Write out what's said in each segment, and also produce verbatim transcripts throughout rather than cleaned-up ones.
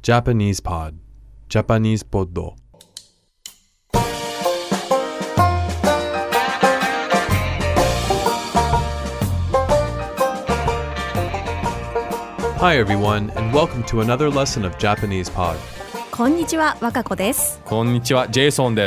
Japanese Pod Japanese Pod Hi everyone and welcome to another lesson of Japanese Pod こんにちは、若子です。 こんにちは、ジェイソンです。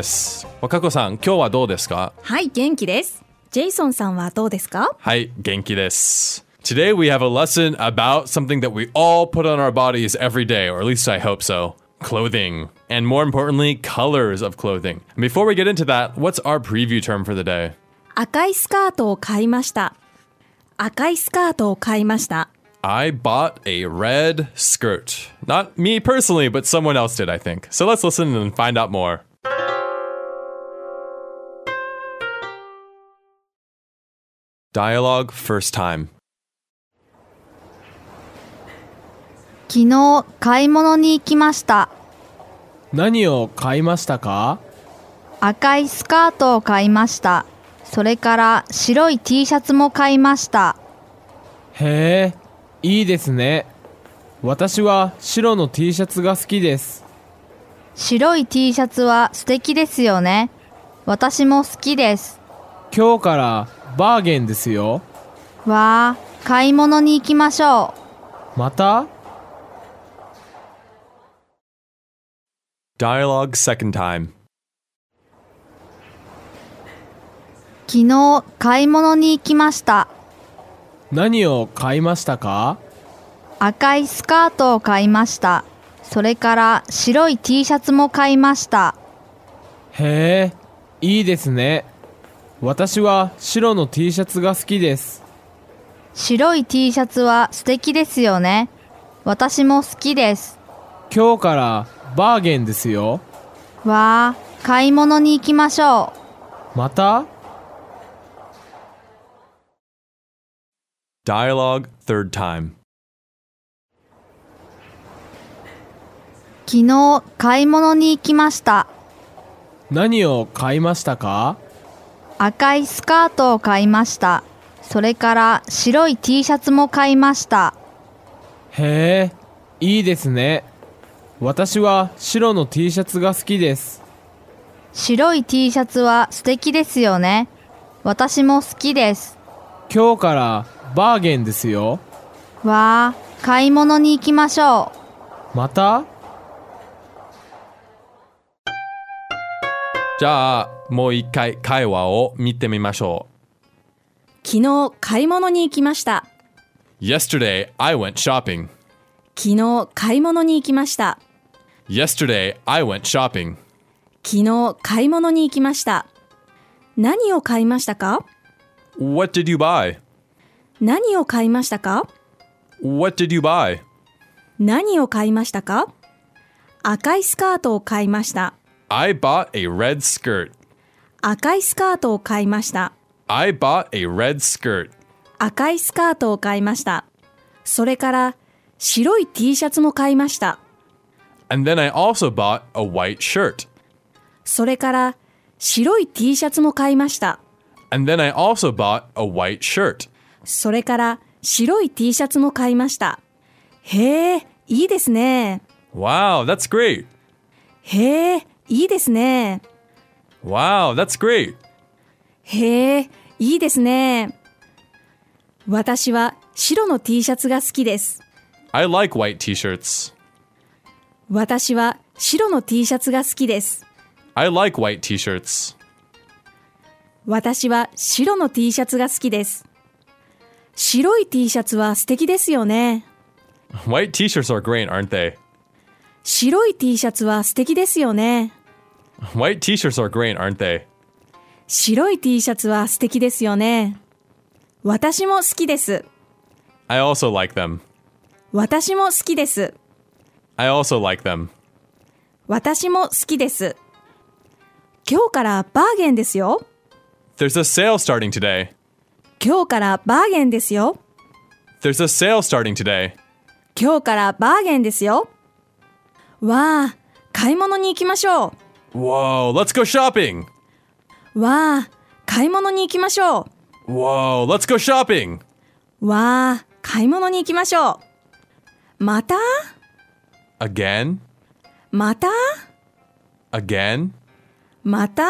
若子さん、今日はどうですか？ はい、元気です。ジェイソンさんはどうですか？ はい、元気です。Today we have a lesson about something that we all put on our bodies every day, or at least I hope so. Clothing. And more importantly, colors of clothing. And before we get into that, what's our preview term for the day? 赤いスカートを買いました。赤いスカートを買いました。 I bought a red skirt. Not me personally, but someone else did, I think. So let's listen and find out more. Dialogue first time. 昨日買い物に行きました。 何を買いましたか？ 赤いスカートを買いました。それから白い T シャツも買いました。 へえ、いいですね。私は白の T シャツが好きです。 白い T シャツは素敵ですよね。私も好きです。 今日からバーゲンですよ。 わあ、買い物に行きましょう。また Dialogue second time. 昨日買い物に行きました。 何を買いましたか？ 赤いスカートを買いました。それから白い T シャツも買いました。 へえ、いいですね。私は白の T シャツが好きです。 白い T シャツは素敵ですよね。私も好きです。 今日からバーゲンですよ。 わあ、買い物に行きましょう。また Dialogue third time. 昨日買い物に行きました。 何を買いましたか？ 赤いスカートを買いました。それから白い T シャツも買いました。 へえ、いいですね。私は白の T シャツが好きです。 白い T シャツは素敵ですよね。私も好きです。 今日からバーゲンですよ。 わあ、買い物に行きましょう。またじゃあ、もう一回会話を見てみましょう。昨日買い物に行きました。 Yesterday, I went shopping. 昨日買い物に行きました。 Yesterday, I went shopping. 昨日買い物に行きました。何を買いましたか？ What did you buy? 何を買いましたか？ What did you buy? 何を買いましたか？赤いスカートを買いました。 I bought a red skirt. 赤いスカートを買いました。 I bought a red skirt. 赤いスカートを買いました。それから白い T シャツも買いました。 And then I also bought a white shirt. それから白い T シャツも買いました。 And then I also bought a white shirt. それから白い T シャツも買いました。へえ、いいですね。 Wow, that's great. へえ、いいですね。 Wow, that's great. へえ、いいですね。私は白の T シャツが好きです。 I like white t-shirts. 私は白の T シャツが好きです。 I like white t-shirts. 私は白の T シャツが好きです。白い T シャツは素敵ですよね。 White t-shirts are great, aren't they? 白い T シャツは素敵ですよね。 White t-shirts are great, aren't they? 白い T シャツは素敵ですよね。私も好きです。 I also like them. 私も好きです。 I also like them. 私も好きです。今日からバーゲンですよ。 There's a sale starting today. 今日からバーゲンですよ。 There's a sale starting today. 今日からバーゲンですよ。わあ、買い物に行きましょう。 Whoa, let's go shopping. わあ、買い物に行きましょう。 Whoa, let's go shopping. わあ、買い物に行きましょう。また again, また again. また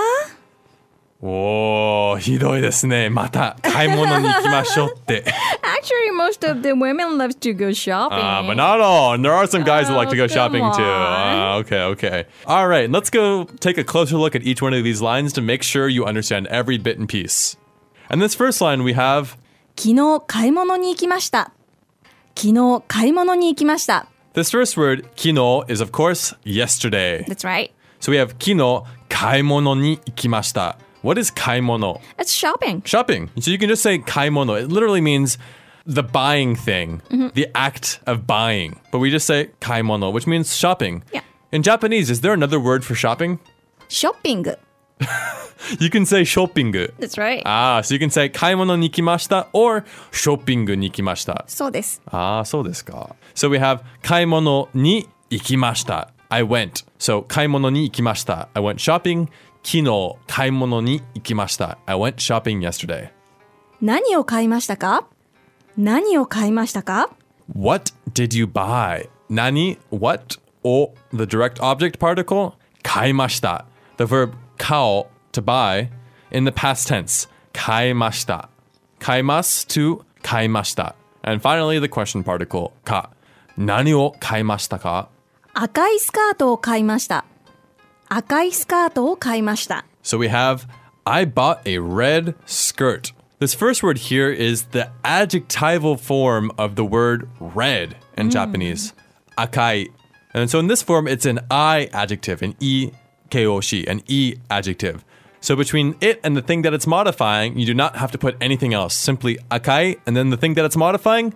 おー、ひどいですね。また買い物に行きましょうって。 Actually, most of the women love to go shopping. Uh, but not all. And there are some guys that like to go Oh, shopping come too. on. Uh, okay, okay. All right, let's go take a closer look at each one of these lines to make sure you understand every bit and piece. And this first line we have, 昨日買い物に行きました。昨日買い物に行きました。 this first word, 昨日, is of course yesterday. That's right. So we have 昨日買い物に行きました. What is 買い物? It's shopping. Shopping. So you can just say 買い物. It literally means the buying thing, Mm-hmm. the act of buying. But we just say 買い物, which means shopping. Yeah. In Japanese, is there another word for shopping? Shopping. You can say ショッピング. That's right. Ah, so you can say 買い物に行きました or ショッピングに行きました. そうです。 Ah, そうですか. So we have 買い物に行きました. I went. So 買い物に行きました. I went shopping. 昨日買い物に行きました. I went shopping yesterday. 何を買いましたか？何を買いましたか？ What did you buy? 何 what or the direct object particle 買いました. The verb 買お to buy in the past tense 買いました. 買います to 買いました. And finally the question particle か. 何を買いましたか? 赤いスカートを買いました。赤いスカートを買いました。 So we have I bought a red skirt. This first word here is the adjectival form of the word red in Japanese. Akai. And so in this form, it's an I adjective, an E K-O-shi, an E adjective. So between it and the thing that it's modifying, you do not have to put anything else. Simply akai, and then the thing that it's modifying,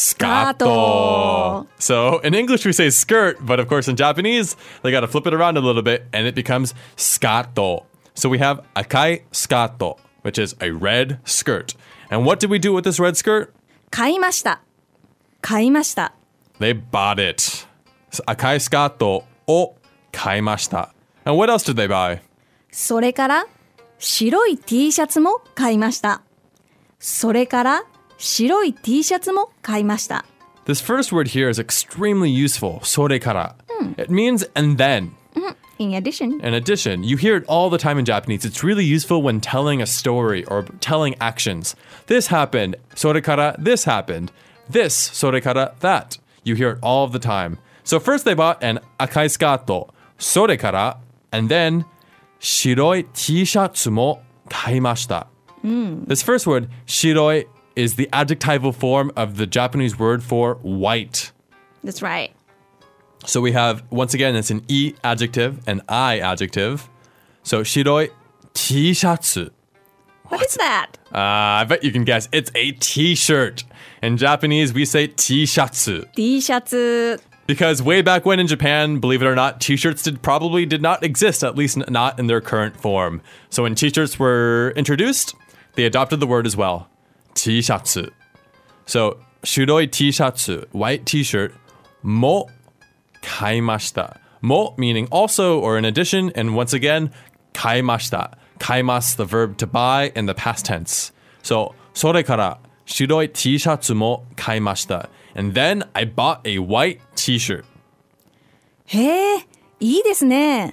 skato. So in English we say skirt, but of course in Japanese, they got to flip it around a little bit, and it becomes skato. So we have akai skato, which is a red skirt. And what did we do with this red skirt? 買いました。買いました。 They bought it. Akai skato o kaimashita. And what else did they buy? それから白い T シャツも買いました。それから白い T シャツも買いました。 This first word here is extremely useful. それから. It means and then. In addition, In addition, you hear it all the time in Japanese. It's really useful when telling a story or telling actions. This happened. それから this happened. This. それから that. You hear it all the time. So first they bought an akai skato. それから and then 白い T シャツも買いました. This first word, 白い, is the adjectival form of the Japanese word for white. that's right. So we have, once again, it's an E adjective, an I adjective. So 白い T シャツ. What is that? Uh, I bet you can guess. It's a T-shirt. In Japanese, we say T シャツ. T シャツ。 Because way back when in Japan, believe it or not, T-shirts did probably did not exist, at least not in their current form. So when T-shirts were introduced, they adopted the word as well. T シャツ. So 白い T シャツ, white T-shirt, も買いました. Mo meaning also or in addition, and once again, 買いました. 買います the verb to buy in the past tense. So それから白い T シャツも買いました. And then I bought a white T-shirt. へえ、いいですね。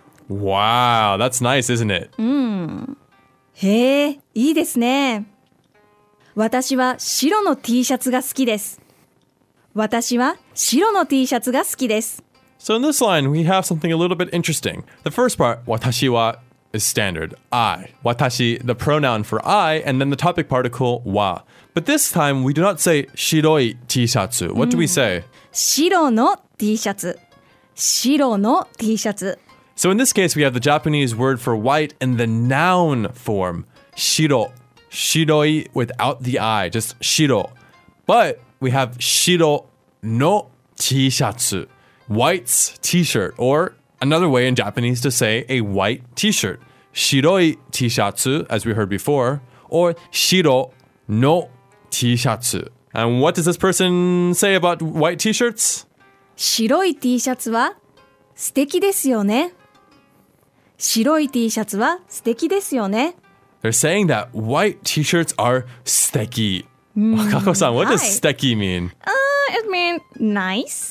Wow, that's nice, isn't it? へえ、いいですね。私は白の T シャツが好きです。私は白の T シャツが好きです。 So in this line, we have something a little bit interesting. The first part, 私は is standard. I. 私, the pronoun for I, and then the topic particle は. But this time, we do not say 白い T シャツ. What do we say? 白の T シャツ。白の T シャツ。 So in this case, we have the Japanese word for white in the noun form. 白. 白い without the I, just 白. But we have 白の T シャツ. White's T-shirt, or another way in Japanese to say a white T-shirt. 白い T シャツ, as we heard before, or 白の T シャツ. And what does this person say about white T-shirts? 白い T シャツは素敵ですよね。白い T シャツは素敵ですよね。 They're saying that white T-shirts are 素敵. Kako-san, what does hi. 素敵 mean? Uh, it means nice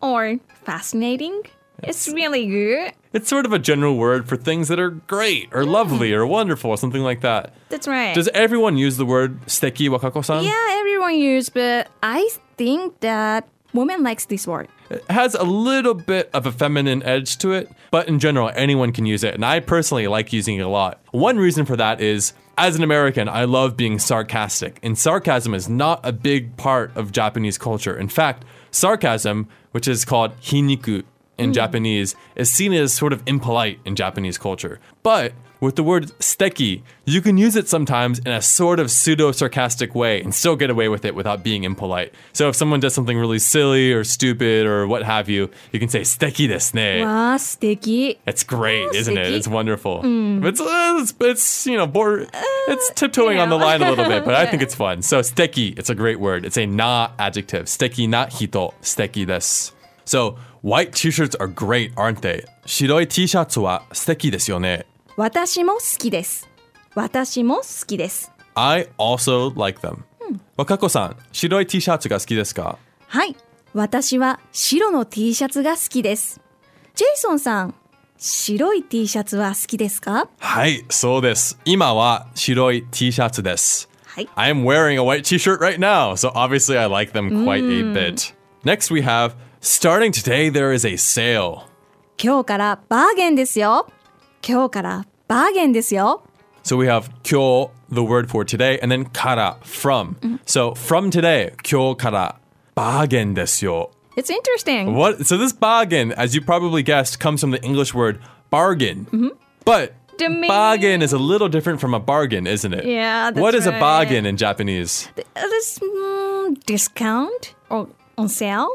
or fascinating. It's really good. It's sort of a general word for things that are great or lovely or wonderful or something like that. That's right. Does everyone use the word 素敵 Wakako-san? Yeah, everyone use, but I think that women likes this word. It has a little bit of a feminine edge to it, but in general, anyone can use it. And I personally like using it a lot. One reason for that is, as an American, I love being sarcastic. And sarcasm is not a big part of Japanese culture. In fact, sarcasm, which is called hiniku in mm. Japanese, is seen as sort of impolite in Japanese culture. But with the word 素敵, you can use it sometimes in a sort of pseudo-sarcastic way and still get away with it without being impolite. So if someone does something really silly or stupid or what have you, you can say 素敵ですね. わー、素敵. It's great, Oh, isn't it? 素敵. It's wonderful. Mm. It's, uh, it's, it's, you know, bor- it's tiptoeing you on the know. line a little bit, but I think Yeah. it's fun. So 素敵, it's a great word. It's a na adjective. 素敵な人, 素敵です. So white t-shirts are great, aren't they? 白い T シャツは素敵ですよね. 私も好きです。私も好きです。 I also like them. 若子さん、白い T シャツが好きですか？ はい。私は白の T シャツが好きです。ジェイソンさん、白い T シャツは好きですか？ はい、そうです。今は白い T シャツです。 はい。 I am wearing a white t-shirt right now, so obviously I like them quite a bit. Next we have, starting today there is a sale. 今日からバーゲンですよ。今日からバーゲンですよ。 So we have 今日, the word for today, and then から, from. So from today, 今日からバーゲンですよ. It's interesting. What? So this bargain, as you probably guessed, comes from the English word bargain. But The meaning- bargain is a little different from a bargain, isn't it? Yeah, that's What is right. a bargain in Japanese? This mm, discount or on sale?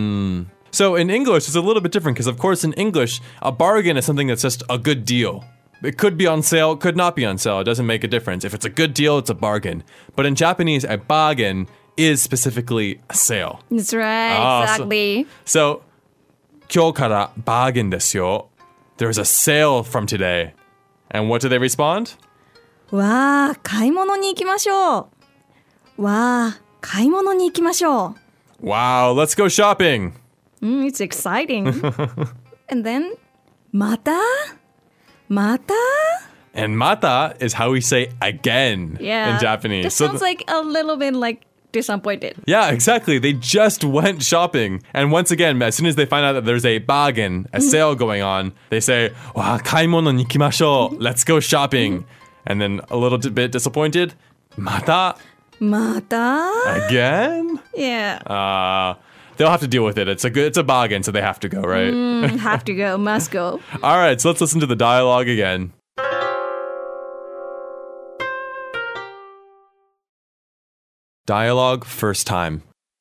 So in English, it's a little bit different because, of course, in English, a bargain is something that's just a good deal. It could be on sale, could not be on sale. It doesn't make a difference. If it's a good deal, it's a bargain. But in Japanese, a bargain is specifically a sale. That's right, Ah, so- exactly. So, 今日からバーゲンですよ. There's a sale from today. And what do they respond? わあ、買い物に行きましょう。わあ、買い物に行きましょう。 Wow, let's go shopping. Mm, it's exciting. And then, またまた And mata is how we say again Yeah. in Japanese. This So sounds th- like a little bit like disappointed. yeah, exactly. They just went shopping. And once again, as soon as they find out that there's a bargain, a sale going on, they say, "Wa, kaimono ni ikimashou. Let's go shopping." And then a little bit disappointed, mata また again? Yeah. Uh, they'll have to deal with it. It's a good, it's a bargain, so they have to go, right? Mm, have to go, must go. All right, so let's listen to the dialogue again. Dialogue first time.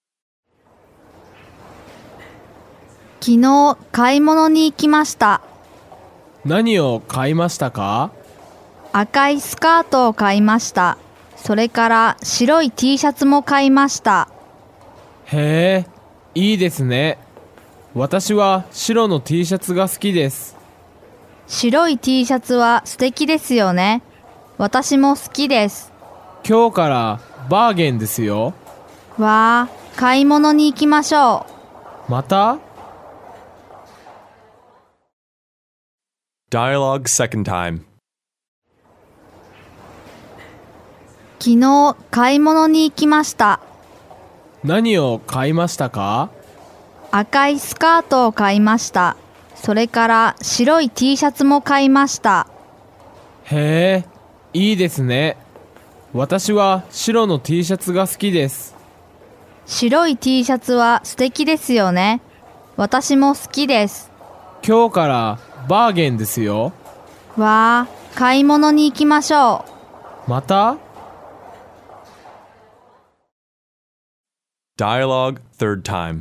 昨日買い物に行きました。 何を買いましたか？ 赤いスカートを買いました。それから白い T シャツも買いました。 へえ、いいですね。私は白の T シャツが好きです。 白い T シャツは素敵ですよね。私も好きです。 今日からバーゲンですよ。 わあ、買い物に行きましょう。 また？ Dialogue second time. 昨日買い物に行きました。 何を買いましたか？ 赤いスカートを買いました。それから白い T シャツも買いました。 へえ、いいですね。私は白の T シャツが好きです。 白い T シャツは素敵ですよね。私も好きです。 今日からバーゲンですよ。 わあ、買い物に行きましょう。 また？ Dialogue third time.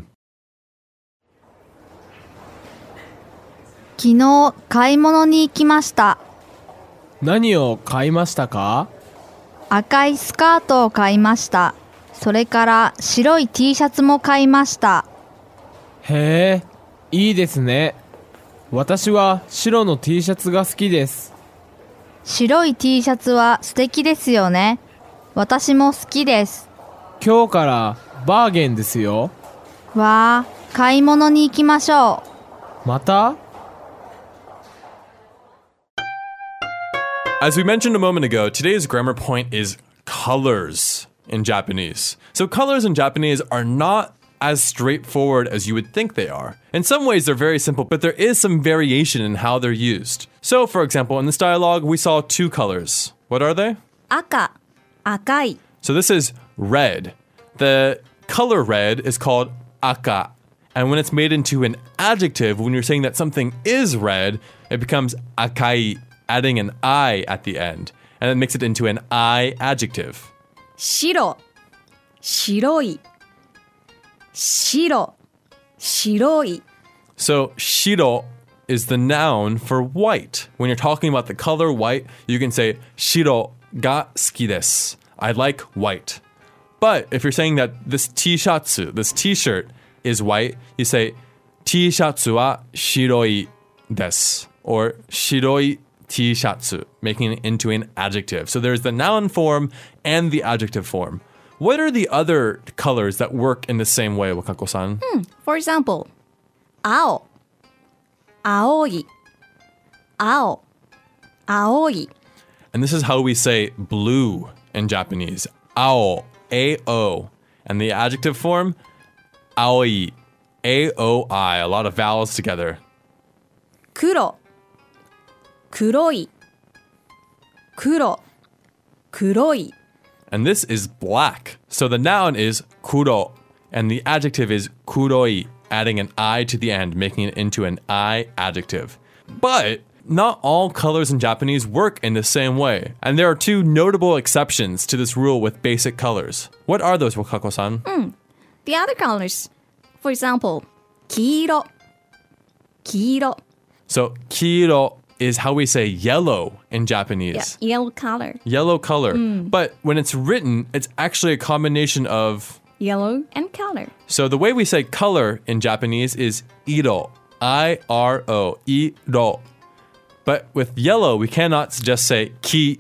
昨日買い物に行きました。 何を買いましたか？ 赤いスカートを買いました。それから白い T シャツも買いました。 へえ、いいですね。私は白の T シャツが好きです。 白い T シャツは素敵ですよね。私も好きです。 今日からバーゲンですよ。 わあ、 買い物に行きましょう。 また As we mentioned a moment ago, today's grammar point is colors in Japanese. So colors in Japanese are not as straightforward as you would think they are. In some ways, they're very simple, but there is some variation in how they're used. So, for example, in this dialogue, we saw two colors. What are they? 赤、赤い。 So this is red. The color red is called aka. And when it's made into an adjective, when you're saying that something is red, it becomes akai, adding an I at the end. And it makes it into an I adjective. 白、白い。白、白い。 So shiro is the noun for white. When you're talking about the color white, you can say shiro ga suki desu. I like white. But if you're saying that this t-shatsu, this t-shirt is white, you say t-shatsu wa shiroi desu. Or shiroi t-shatsu, making it into an adjective. So there's the noun form and the adjective form. What are the other colors that work in the same way, Wakako-san? Hmm. For example, 青、青い、青、青い。 And this is how we say blue in Japanese. Ao, A O. And the adjective form, aoi, A O I. A lot of vowels together. 黒、黒い、黒、黒い。 And this is black. So the noun is kuro. And the adjective is kuroi, adding an I to the end, making it into an I adjective. But not all colors in Japanese work in the same way. And there are two notable exceptions to this rule with basic colors. What are those, Wakako-san? Mm. The other colors. For example, 黄色、黄色。 So kiro is how we say yellow in Japanese. Yeah, yellow color. Yellow color. But when it's written, it's actually a combination of... Yellow and color. So the way we say color in Japanese is iro. I R O. Iro. But with yellow, we cannot just say ki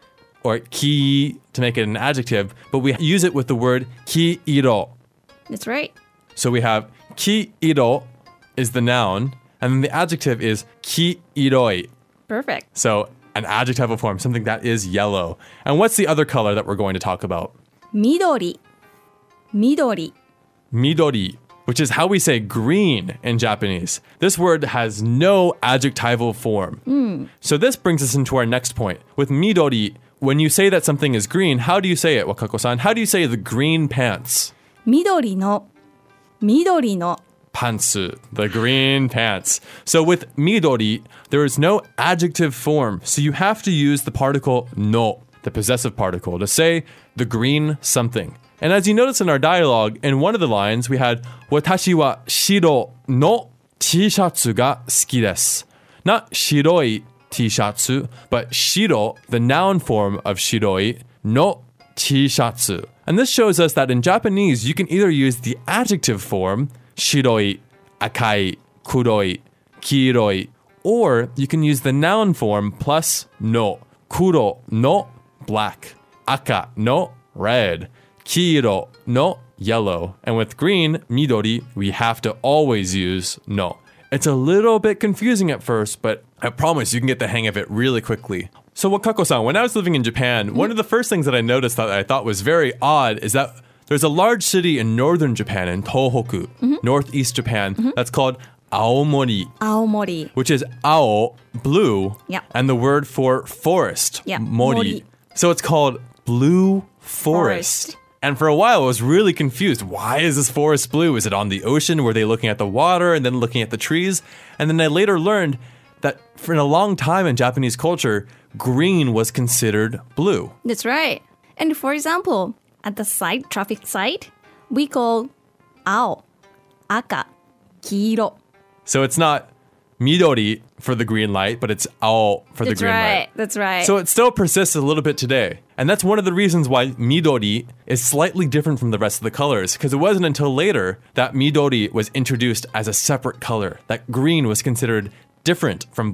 or ki to make it an adjective, but we use it with the word ki-iro. That's right. So we have ki-iro is the noun, and then the adjective is ki-iroi. Perfect. So an adjectival form, something that is yellow. And what's the other color that we're going to talk about? 緑、緑。 Midori, which is how we say green in Japanese. This word has no adjectival form. Mm. So this brings us into our next point. With midori, when you say that something is green, how do you say it, Wakako-san? How do you say the green pants? 緑の、緑の。 Pantsu, the green pants. So with midori, there is no adjective form. So you have to use the particle no, the possessive particle, to say the green something. And as you notice in our dialogue, in one of the lines, we had, 私は白の T シャツが好きです. Not 白い T シャツ, but 白, the noun form of 白い no T シャツ. And this shows us that in Japanese, you can either use the adjective form, 白い, 赤い, 黒い, 黄色い, or you can use the noun form plus no, 黒 no black, 赤 no red, 黄色 no yellow. And with green, midori, we have to always use no. It's a little bit confusing at first, but I promise you can get the hang of it really quickly. So Wakako-san, when I was living in Japan, mm-hmm. one of the first things that I noticed that I thought was very odd is that there's a large city in northern Japan, in Tohoku, mm-hmm. northeast Japan, mm-hmm. that's called Aomori. Aomori. Which is ao, blue, yeah. and the word for forest, yeah. mori. Mori. So it's called Blue Forest. forest. And for a while, I was really confused. Why is this forest blue? Is it on the ocean? Were they looking at the water and then looking at the trees? And then I later learned that for a long time in Japanese culture, green was considered blue. That's right. And for example, at the site, traffic site, we call 青、赤、黄色. So it's not midori for the green light, but it's ao for That's the green right. light. That's right. So it still persists a little bit today. And that's one of the reasons why midori is slightly different from the rest of the colors, because it wasn't until later that midori was introduced as a separate color, that green was considered different from blue.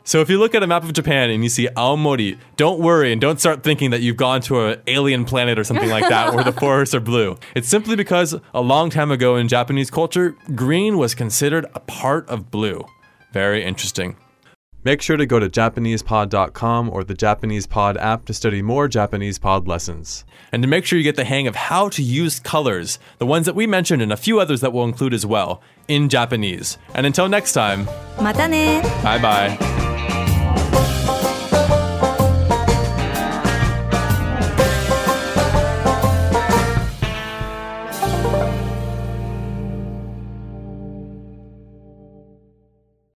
So if you look at a map of Japan and you see Aomori, don't worry and don't start thinking that you've gone to an alien planet or something like that where the forests are blue. It's simply because a long time ago in Japanese culture, green was considered a part of blue. Very interesting. Make sure to go to Japanese pod dot com or the Japanese Pod app to study more Japanese Pod lessons. And to make sure you get the hang of how to use colors, the ones that we mentioned and a few others that we'll include as well, in Japanese. And until next time, またね。 bye bye.